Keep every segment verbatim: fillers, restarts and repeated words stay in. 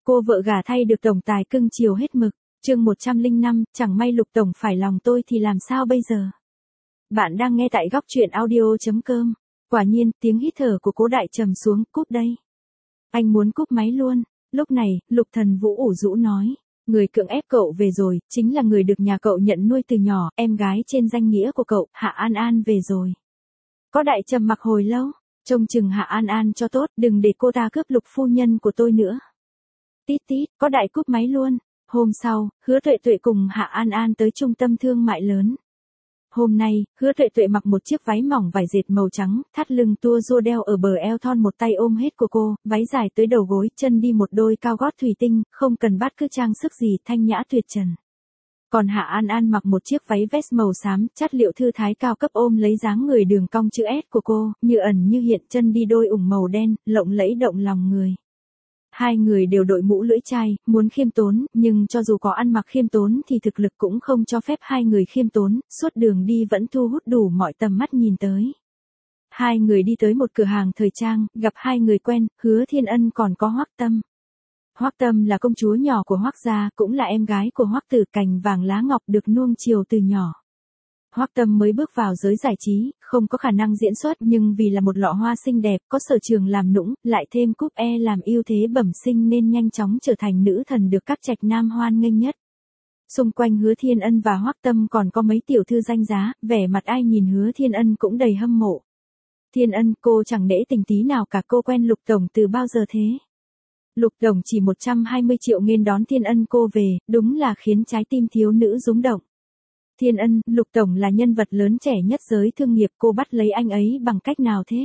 Cô vợ gả thay được tổng tài cưng chiều hết mực. Chương một trăm lẻ năm, chẳng may Lục tổng phải lòng tôi thì làm sao bây giờ? Bạn đang nghe tại góc truyện audio chấm com. Quả nhiên, tiếng hít thở của Cố Đại trầm xuống, cúp đây. Anh muốn cúp máy luôn. Lúc này, Lục Thần Vũ ủ rũ nói. Người cưỡng ép cậu về rồi, chính là người được nhà cậu nhận nuôi từ nhỏ, em gái trên danh nghĩa của cậu, Hạ An An về rồi. Có Đại trầm mặc hồi lâu, trông chừng Hạ An An cho tốt, đừng để cô ta cướp Lục phu nhân của tôi nữa. Tít tít, Có Đại cúp máy luôn. Hôm sau, Hứa Tuệ Tuệ cùng Hạ An An tới trung tâm thương mại lớn. Hôm nay, Hứa Tuệ Tuệ mặc một chiếc váy mỏng vải dệt màu trắng, thắt lưng tua rua đeo ở bờ eo thon một tay ôm hết của cô, váy dài tới đầu gối, chân đi một đôi cao gót thủy tinh, không cần bắt cứ trang sức gì, thanh nhã tuyệt trần. Còn Hạ An An mặc một chiếc váy vest màu xám, chất liệu thư thái cao cấp ôm lấy dáng người đường cong chữ S của cô, như ẩn như hiện, chân đi đôi ủng màu đen, lộng lẫy động lòng người. Hai người đều đội mũ lưỡi chai, muốn khiêm tốn, nhưng cho dù có ăn mặc khiêm tốn thì thực lực cũng không cho phép hai người khiêm tốn, suốt đường đi vẫn thu hút đủ mọi tầm mắt nhìn tới. Hai người đi tới một cửa hàng thời trang, gặp hai người quen, Hứa Thiên Ân còn có Hoắc Tâm. Hoắc Tâm là công chúa nhỏ của Hoắc gia, cũng là em gái của Hoắc Tử, cành vàng lá ngọc được nuông chiều từ nhỏ. Hoắc Tâm mới bước vào giới giải trí, không có khả năng diễn xuất nhưng vì là một lọ hoa xinh đẹp, có sở trường làm nũng, lại thêm cúp E làm ưu thế bẩm sinh nên nhanh chóng trở thành nữ thần được các trạch nam hoan nghênh nhất. Xung quanh Hứa Thiên Ân và Hoắc Tâm còn có mấy tiểu thư danh giá, vẻ mặt ai nhìn Hứa Thiên Ân cũng đầy hâm mộ. Thiên Ân, cô chẳng nể tình tí nào cả, cô quen Lục tổng từ bao giờ thế? Lục tổng chỉ một trăm hai mươi triệu nghênh đón Thiên Ân cô về, đúng là khiến trái tim thiếu nữ rung động. Thiên Ân, Lục tổng là nhân vật lớn trẻ nhất giới thương nghiệp, cô bắt lấy anh ấy bằng cách nào thế?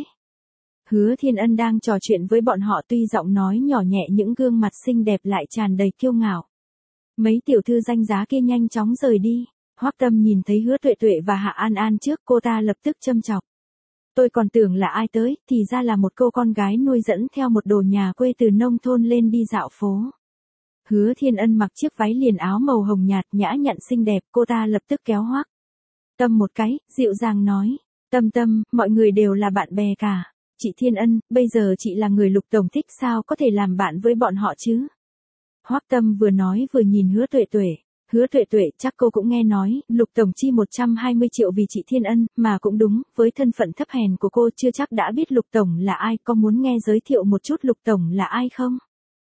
Hứa Thiên Ân đang trò chuyện với bọn họ, tuy giọng nói nhỏ nhẹ những gương mặt xinh đẹp lại tràn đầy kiêu ngạo. Mấy tiểu thư danh giá kia nhanh chóng rời đi. Hoắc Tâm nhìn thấy Hứa Tuệ Tuệ và Hạ An An trước, cô ta lập tức châm chọc. Tôi còn tưởng là ai tới, thì ra là một cô con gái nuôi dẫn theo một đồ nhà quê từ nông thôn lên đi dạo phố. Hứa Thiên Ân mặc chiếc váy liền áo màu hồng nhạt nhã nhặn xinh đẹp, cô ta lập tức kéo Hoắc Tâm một cái, dịu dàng nói. Tâm Tâm, mọi người đều là bạn bè cả. Chị Thiên Ân, bây giờ chị là người Lục tổng thích, sao có thể làm bạn với bọn họ chứ? Hoắc Tâm vừa nói vừa nhìn Hứa Tuệ Tuệ. Hứa Tuệ Tuệ, chắc cô cũng nghe nói, Lục tổng chi một trăm hai mươi triệu vì chị Thiên Ân, mà cũng đúng, với thân phận thấp hèn của cô chưa chắc đã biết Lục tổng là ai, có muốn nghe giới thiệu một chút Lục tổng là ai không?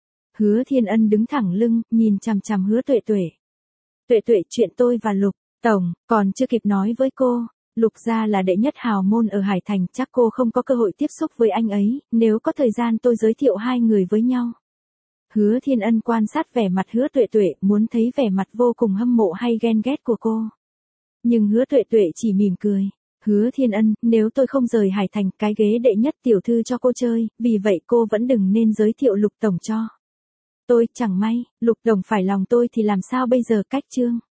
Hứa Thiên Ân đứng thẳng lưng, nhìn chằm chằm Hứa Tuệ Tuệ. Tuệ Tuệ, chuyện tôi và Lục tổng còn chưa kịp nói với cô. Lục gia là đệ nhất hào môn ở Hải Thành, chắc cô không có cơ hội tiếp xúc với anh ấy, nếu có thời gian tôi giới thiệu hai người với nhau. Hứa Thiên Ân quan sát vẻ mặt Hứa Tuệ Tuệ, muốn thấy vẻ mặt vô cùng hâm mộ hay ghen ghét của cô. Nhưng Hứa Tuệ Tuệ chỉ mỉm cười. Hứa Thiên Ân, nếu tôi không rời Hải Thành, cái ghế đệ nhất tiểu thư cho cô chơi, vì vậy cô vẫn đừng nên giới thiệu Lục tổng cho tôi. Chẳng may, Lục tổng phải lòng tôi thì làm sao bây giờ? Cách chương.